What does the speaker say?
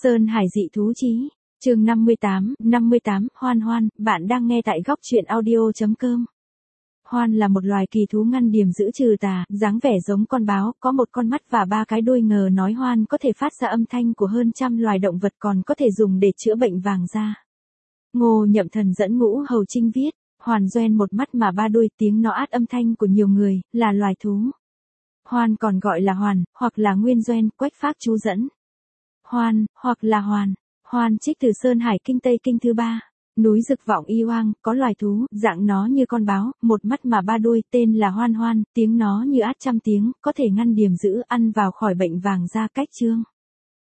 Sơn Hải dị thú chí, chương 58, Hoan Hoan, bạn đang nghe tại góc truyện audio.com. Hoan là một loài kỳ thú ngăn điểm giữ trừ tà, dáng vẻ giống con báo, có một con mắt và ba cái đuôi ngờ nói Hoan có thể phát ra âm thanh của hơn trăm loài động vật còn có thể dùng để chữa bệnh vàng da. Ngô Nhậm Thần dẫn Ngũ Hầu Trinh viết, Hoan doen một mắt mà ba đuôi, tiếng nó át âm thanh của nhiều người, là loài thú. Hoan còn gọi là Hoàn, hoặc là Nguyên Doen, Quách Phác chú dẫn. Hoan, hoặc là Hoàn. Hoan trích từ Sơn Hải Kinh Tây Kinh thứ 3. Núi Dực Vọng Y Oang, có loài thú, dạng nó như con báo, một mắt mà ba đuôi, tên là Hoan Hoan, tiếng nó như át trăm tiếng, có thể ngăn điểm giữ, ăn vào khỏi bệnh vàng da cách chương.